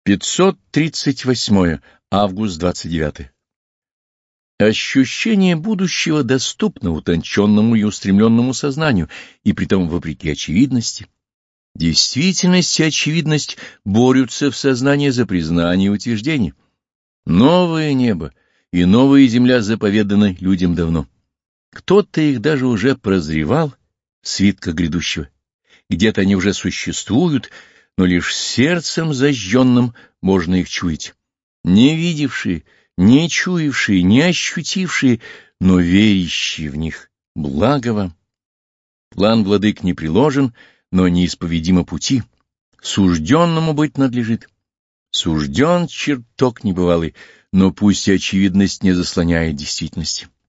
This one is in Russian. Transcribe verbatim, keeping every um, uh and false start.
пятьсот тридцать восьмое. Август двадцать девятое. Ощущение будущего доступно утонченному и устремленному сознанию, и притом вопреки очевидности. Действительность и очевидность борются в сознании за признание и утверждение. Новое небо и новая земля заповеданы людям давно. Кто-то их даже уже прозревал в свитках грядущего. Где-то они уже существуют, но лишь сердцем зажженным можно их чуять. Не видевшие, не чуявшие, не ощутившие, но верящие в них. Благо вам! План владык не приложен, но неисповедимо пути. Сужденному быть надлежит. Сужден чертог небывалый, но пусть и очевидность не заслоняет действительности.